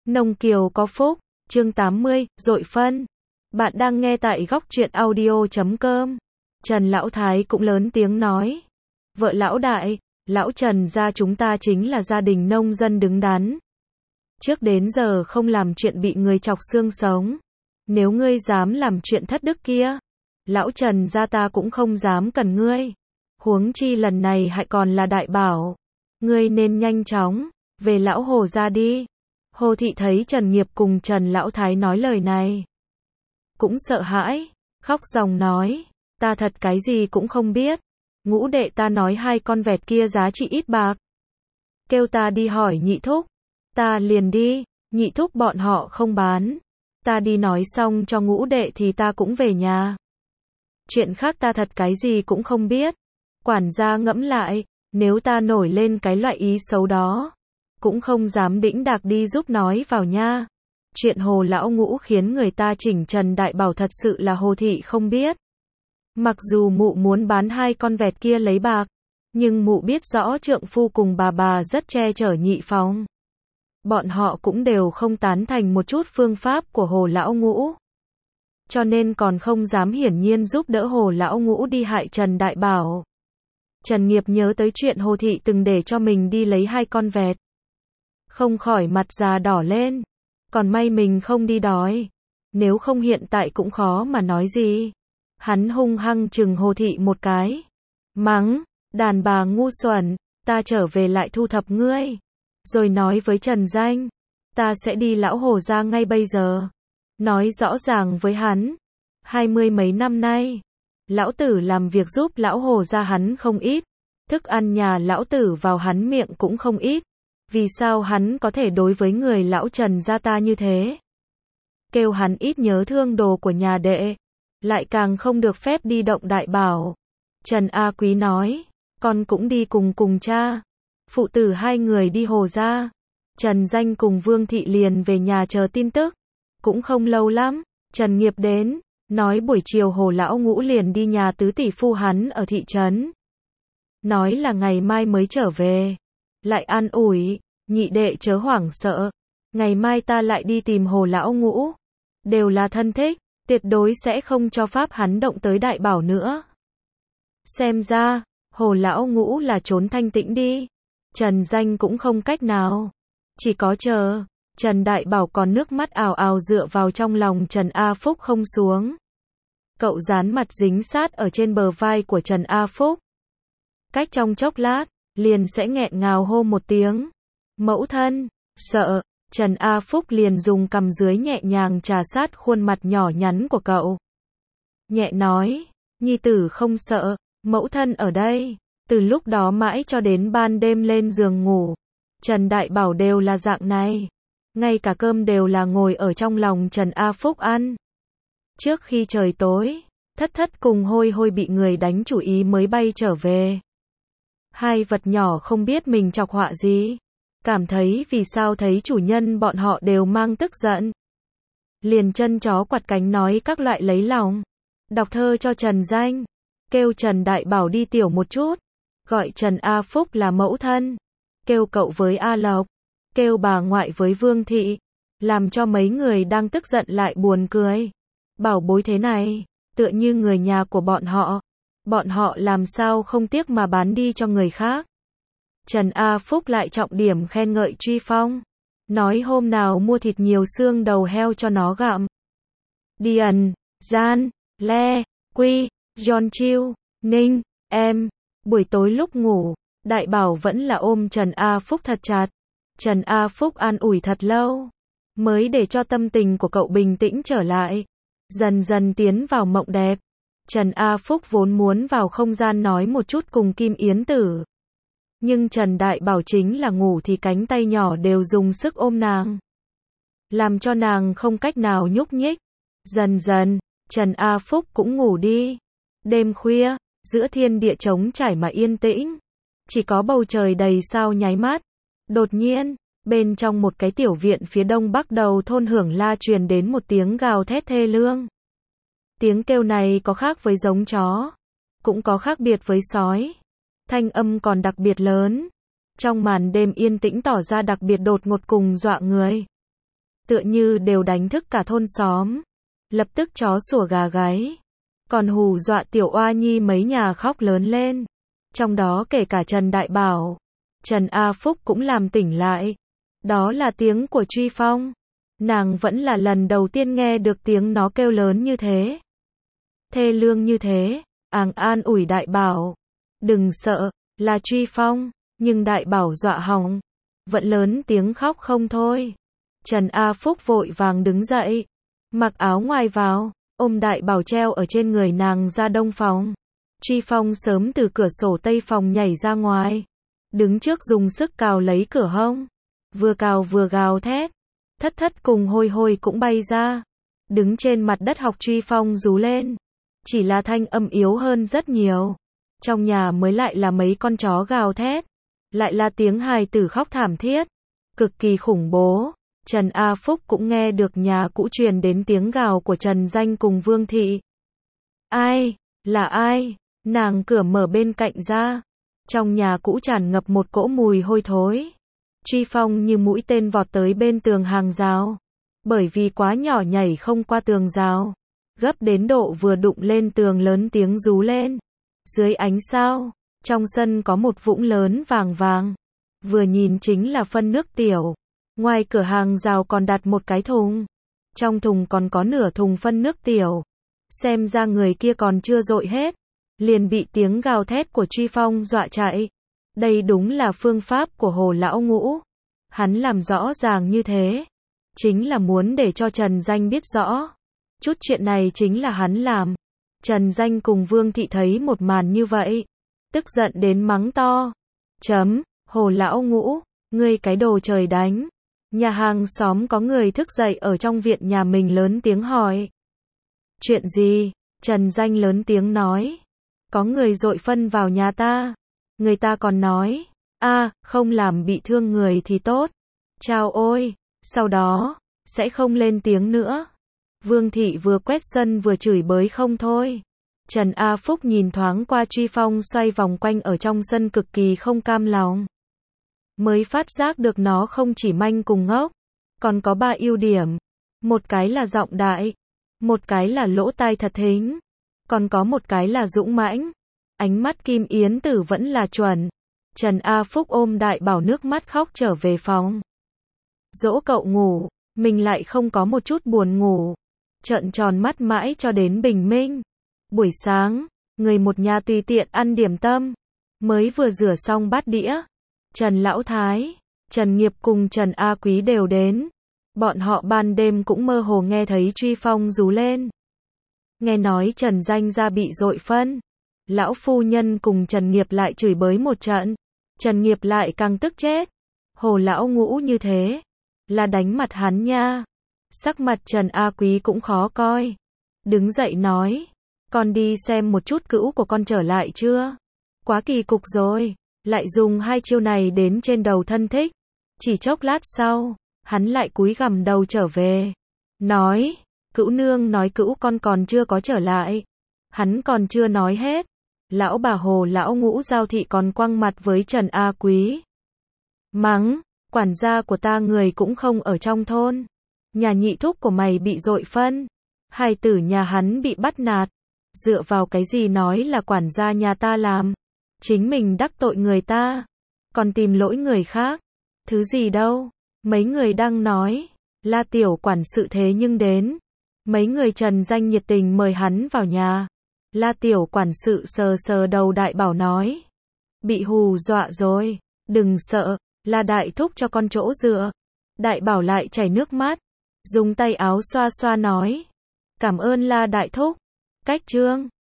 Nông Kiều có phúc, chương 80, dội phân. Bạn đang nghe tại góc truyện audio.com. Trần Lão Thái cũng lớn tiếng nói. Vợ Lão Đại, Lão Trần gia chúng ta chính là gia đình nông dân đứng đắn. Trước đến giờ không làm chuyện bị người chọc xương sống. Nếu ngươi dám làm chuyện thất đức kia, Lão Trần gia ta cũng không dám cần ngươi. Huống chi lần này hại còn là đại bảo. Ngươi nên nhanh chóng về Lão Hồ gia đi. Hồ Thị thấy Trần Nghiệp cùng Trần Lão Thái nói lời này, cũng sợ hãi, khóc ròng nói, ta thật cái gì cũng không biết. Ngũ đệ ta nói 2 con vẹt kia giá trị ít bạc. Kêu ta đi hỏi nhị thúc. Ta liền đi, nhị thúc bọn họ không bán. Ta đi nói xong cho ngũ đệ thì ta cũng về nhà. Chuyện khác ta thật cái gì cũng không biết. Quản gia ngẫm lại, nếu ta nổi lên cái loại ý xấu đó, cũng không dám đĩnh đạc đi giúp nói vào nha. Chuyện Hồ Lão Ngũ khiến người ta chỉnh Trần Đại Bảo thật sự là Hồ Thị không biết. Mặc dù mụ muốn bán 2 con vẹt kia lấy bạc, nhưng mụ biết rõ trượng phu cùng bà rất che chở nhị phòng. Bọn họ cũng đều không tán thành một chút phương pháp của Hồ Lão Ngũ. Cho nên còn không dám hiển nhiên giúp đỡ Hồ Lão Ngũ đi hại Trần Đại Bảo. Trần Nghiệp nhớ tới chuyện Hồ Thị từng để cho mình đi lấy 2 con vẹt, không khỏi mặt già đỏ lên. Còn may mình không đi đói, nếu không hiện tại cũng khó mà nói gì. Hắn hung hăng chừng Hồ Thị một cái, mắng, đàn bà ngu xuẩn, ta trở về lại thu thập ngươi. Rồi nói với Trần Danh, ta sẽ đi Lão Hồ gia ngay bây giờ. Nói rõ ràng với hắn, 20 mấy năm nay, lão tử làm việc giúp Lão Hồ gia hắn không ít, thức ăn nhà lão tử vào hắn miệng cũng không ít. Vì sao hắn có thể đối với người Lão Trần gia ta như thế? Kêu hắn ít nhớ thương đồ của nhà đệ, lại càng không được phép đi động Đại Bảo. Trần A Quý nói, con cũng đi cùng cha. Phụ tử 2 người đi Hồ gia. Trần Danh cùng Vương Thị liền về nhà chờ tin tức. Cũng không lâu lắm, Trần Nghiệp đến, nói buổi chiều Hồ Lão Ngũ liền đi nhà tứ tỷ phu hắn ở thị trấn. Nói là ngày mai mới trở về. Lại an ủi, nhị đệ chớ hoảng sợ, ngày mai ta lại đi tìm Hồ Lão Ngũ. Đều là thân thích, tuyệt đối sẽ không cho phép hắn động tới Đại Bảo nữa. Xem ra, Hồ Lão Ngũ là trốn thanh tĩnh đi. Trần Danh cũng không cách nào, chỉ có chờ. Trần Đại Bảo còn nước mắt ào ào dựa vào trong lòng Trần A Phúc không xuống. Cậu dán mặt dính sát ở trên bờ vai của Trần A Phúc. Cách trong chốc lát, liền sẽ nghẹn ngào hô một tiếng. Mẫu thân, sợ. Trần A Phúc liền dùng cằm dưới nhẹ nhàng trà sát khuôn mặt nhỏ nhắn của cậu. Nhẹ nói, nhi tử không sợ, mẫu thân ở đây. Từ lúc đó mãi cho đến ban đêm lên giường ngủ, Trần Đại Bảo đều là dạng này. Ngay cả cơm đều là ngồi ở trong lòng Trần A Phúc ăn. Trước khi trời tối, Thất cùng Hôi Hôi bị người đánh chủ ý mới bay trở về. 2 vật nhỏ không biết mình chọc họa gì, cảm thấy vì sao thấy chủ nhân bọn họ đều mang tức giận. Liền chân chó quạt cánh nói các loại lấy lòng. Đọc thơ cho Trần Danh, kêu Trần Đại Bảo đi tiểu một chút, gọi Trần A Phúc là mẫu thân, kêu cậu với A Lộc, kêu bà ngoại với Vương Thị, làm cho mấy người đang tức giận lại buồn cười. Bảo bối thế này, tựa như người nhà của bọn họ làm sao không tiếc mà bán đi cho người khác. Trần A Phúc lại trọng điểm khen ngợi Truy Phong, nói hôm nào mua thịt nhiều xương đầu heo cho nó gặm. Điền, Gian, Le, Quy, John Chiêu, Ninh, em. Buổi tối lúc ngủ, Đại Bảo vẫn là ôm Trần A Phúc thật chặt. Trần A Phúc an ủi thật lâu, mới để cho tâm tình của cậu bình tĩnh trở lại, dần dần tiến vào mộng đẹp. Trần A Phúc vốn muốn vào không gian nói một chút cùng Kim Yến Tử. Nhưng Trần Đại Bảo chính là ngủ thì cánh tay nhỏ đều dùng sức ôm nàng, làm cho nàng không cách nào nhúc nhích. Dần dần, Trần A Phúc cũng ngủ đi. Đêm khuya, giữa thiên địa trống trải mà yên tĩnh, chỉ có bầu trời đầy sao nháy mắt. Đột nhiên, bên trong một cái tiểu viện phía đông bắc đầu thôn Hưởng La truyền đến một tiếng gào thét thê lương. Tiếng kêu này có khác với giống chó, cũng có khác biệt với sói. Thanh âm còn đặc biệt lớn. Trong màn đêm yên tĩnh tỏ ra đặc biệt đột ngột cùng dọa người. tựa như đều đánh thức cả thôn xóm. Lập tức chó sủa gà gáy. Còn hù dọa tiểu oa nhi mấy nhà khóc lớn lên. Trong đó kể cả Trần Đại Bảo. Trần A Phúc cũng làm tỉnh lại. Đó là tiếng của Truy Phong. Nàng vẫn là lần đầu tiên nghe được tiếng nó kêu lớn như thế. Thê lương như thế. An ủi Đại Bảo. Đừng sợ, là Truy Phong. Nhưng Đại Bảo dọa hỏng. Vẫn lớn tiếng khóc không thôi. Trần A Phúc vội vàng đứng dậy. Mặc áo ngoài vào. Ôm Đại Bảo treo ở trên người nàng ra đông phòng. Truy Phong sớm từ cửa sổ tây phòng nhảy ra ngoài. Đứng trước dùng sức cào lấy cửa hông. Vừa cào vừa gào thét. Thất thất cùng hôi hôi cũng bay ra. Đứng trên mặt đất học Truy Phong rú lên. Chỉ là thanh âm yếu hơn rất nhiều. Trong nhà mới lại là mấy con chó gào thét. Lại là tiếng hài tử khóc thảm thiết. Cực kỳ khủng bố. Trần A Phúc cũng nghe được nhà cũ truyền đến tiếng gào của Trần Danh cùng Vương Thị. Ai? Là ai? Nàng cửa mở bên cạnh ra. Trong nhà cũ tràn ngập một cỗ mùi hôi thối. Truy Phong như mũi tên vọt tới bên tường hàng rào. Bởi vì quá nhỏ nhảy không qua tường rào. Gấp đến độ vừa đụng lên tường lớn tiếng rú lên. Dưới ánh sao, trong sân có một vũng lớn vàng vàng. Vừa nhìn chính là phân nước tiểu. Ngoài cửa hàng rào còn đặt một cái thùng. Trong thùng còn có nửa thùng phân nước tiểu. Xem ra người kia còn chưa dội hết. Liền bị tiếng gào thét của Truy Phong dọa chạy. Đây đúng là phương pháp của Hồ Lão Ngũ. Hắn làm rõ ràng như thế. Chính là muốn để cho Trần Danh biết rõ. Chút chuyện này chính là hắn làm. Trần Danh cùng Vương Thị thấy một màn như vậy. Tức giận đến mắng to. Hồ Lão Ngũ, ngươi cái đồ trời đánh. Nhà hàng xóm có người thức dậy ở trong viện nhà mình lớn tiếng hỏi. Chuyện gì? Trần Danh lớn tiếng nói. Có người dội phân vào nhà ta. Người ta còn nói. Không làm bị thương người thì tốt. Chao ôi. Sau đó, sẽ không lên tiếng nữa. Vương Thị vừa quét sân vừa chửi bới không thôi. Trần A Phúc nhìn thoáng qua Truy Phong xoay vòng quanh ở trong sân cực kỳ không cam lòng. Mới phát giác được nó không chỉ manh cùng ngốc, còn có 3 ưu điểm. Một cái là giọng đại, một cái là lỗ tai thật thính, còn có một cái là dũng mãnh. Ánh mắt Kim Yến Tử vẫn là chuẩn. Trần A Phúc ôm Đại Bảo nước mắt khóc trở về phòng. Dỗ cậu ngủ, mình lại không có một chút buồn ngủ. Trợn tròn mắt mãi cho đến bình minh. Buổi sáng, người một nhà tùy tiện ăn điểm tâm. Mới vừa rửa xong bát đĩa. Trần Lão Thái, Trần Nghiệp cùng Trần A Quý đều đến. Bọn họ ban đêm cũng mơ hồ nghe thấy Truy Phong rú lên. Nghe nói Trần Danh ra bị dội phân. Lão phu nhân cùng Trần Nghiệp lại chửi bới một trận. Trần Nghiệp lại càng tức chết. Hồ Lão Ngũ như thế, là đánh mặt hắn nha. Sắc mặt Trần A Quý cũng khó coi. Đứng dậy nói. Con đi xem một chút cữu của con trở lại chưa? Quá kỳ cục rồi. Lại dùng 2 chiêu này đến trên đầu thân thích. Chỉ chốc lát sau, hắn lại cúi gằm đầu trở về. Nói, cữu nương nói cữu con còn chưa có trở lại. Hắn còn chưa nói hết. Lão bà Hồ Lão Ngũ Giao Thị còn quăng mặt với Trần A Quý. Mắng, quản gia của ta người cũng không ở trong thôn. Nhà nhị thúc của mày bị dội phân. Hài tử nhà hắn bị bắt nạt. Dựa vào cái gì nói là quản gia nhà ta làm. Chính mình đắc tội người ta. Còn tìm lỗi người khác. Thứ gì đâu. Mấy người đang nói. La tiểu quản sự thế nhưng đến. Mấy người Trần Danh nhiệt tình mời hắn vào nhà. La tiểu quản sự sờ sờ đầu Đại Bảo nói. Bị hù dọa rồi. Đừng sợ. La đại thúc cho con chỗ dựa. Đại Bảo lại chảy nước mắt. Dùng tay áo xoa xoa nói. Cảm ơn La đại thúc. Cách trương.